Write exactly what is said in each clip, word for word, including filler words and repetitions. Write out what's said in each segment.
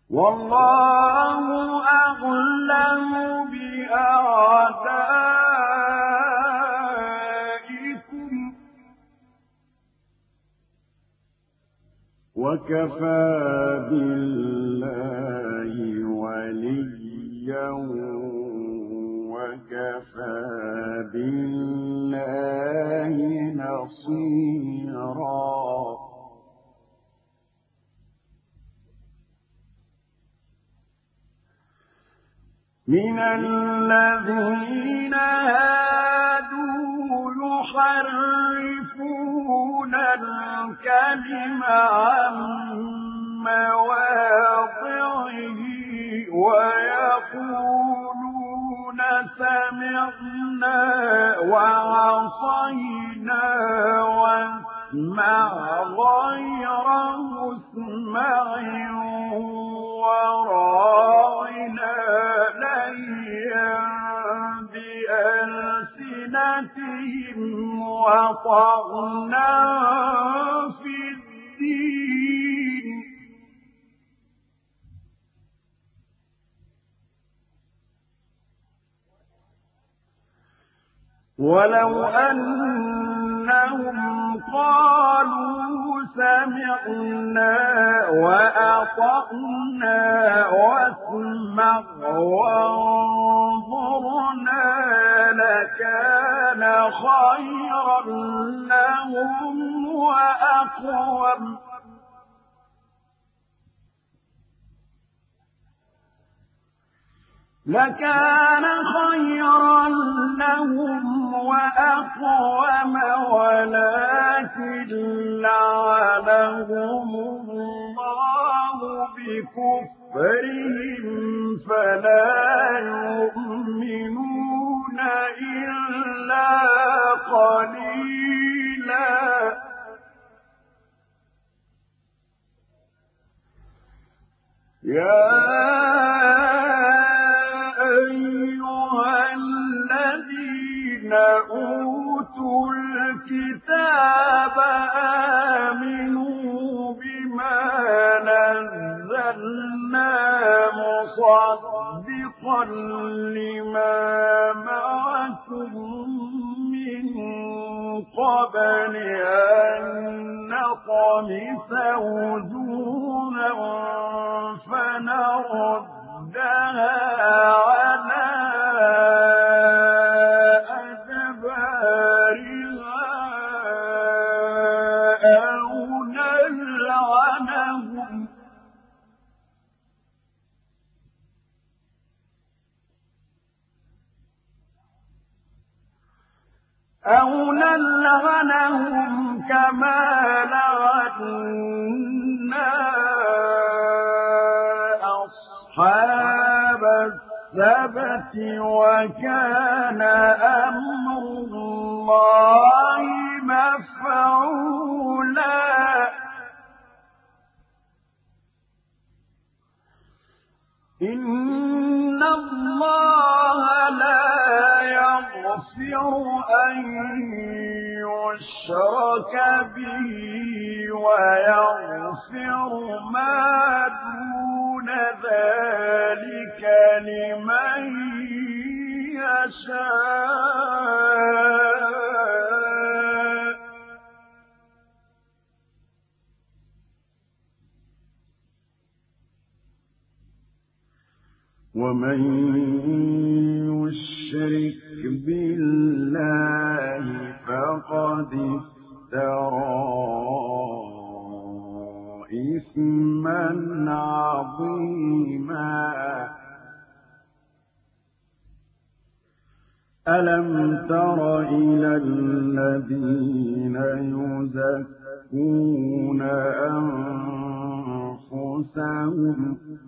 والله أعلم بأعدائكم وكفى بالله وليا وكفى بالله نصيرا. من الذين هادوا يحرفون الكلم عن مواضعه ويقولون سمعنا وعصينا واسمع غير مسمع وراعنا ليا بألسنتهم وطعنا في الدين ولو أنهم قالوا سمعنا وأطعنا واسمع وانظرنا لكان خيرا لهم وأقوم لكان خيرا لهم وأقوم ولكن لعنهم الله بكفرهم فلا يؤمنون إلا قليلا. يا أيها الذين أوتوا الكتاب آمنوا بما نزلنا مصدقا لما معكم من قبل أن نطمس وجوها فنردها على أدبارها أو نلعنهم أو نلعنهم كما لعنا أصحاب السبت وكان أمر الله مفعولا. إن الله لا يغفر أن يشرك به ويغفر ما دون ذلك لمن يشاء. ومن يشرك بالله فقد افترى إثما عظيما. ألم تر إلى الذين يزكون أنفسهم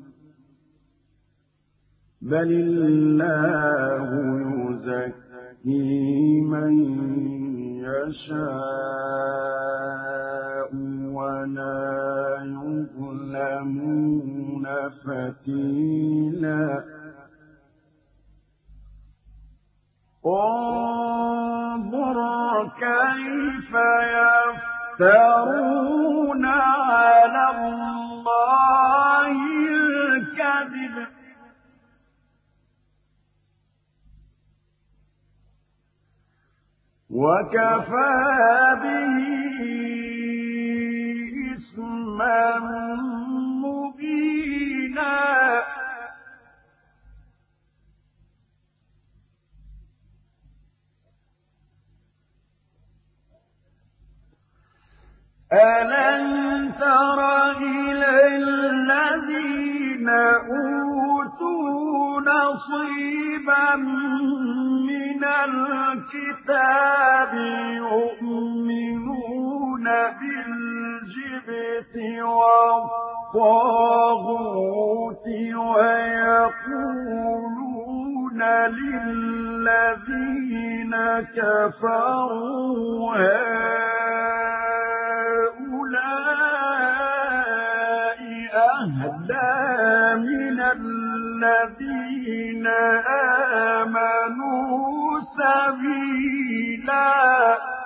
بل الله يزكي من يشاء ولا يظلمون فتيلا. انظر كيف يفترون على الله كذب وكفى به إثما مبينا ألم تر إلى الذين أوتوا نصيبا من الكتاب يؤمنون بالجبت والطاغوت ويقولون للذين كفروا هؤلاء أهدى من الذين آمنوا سبيلا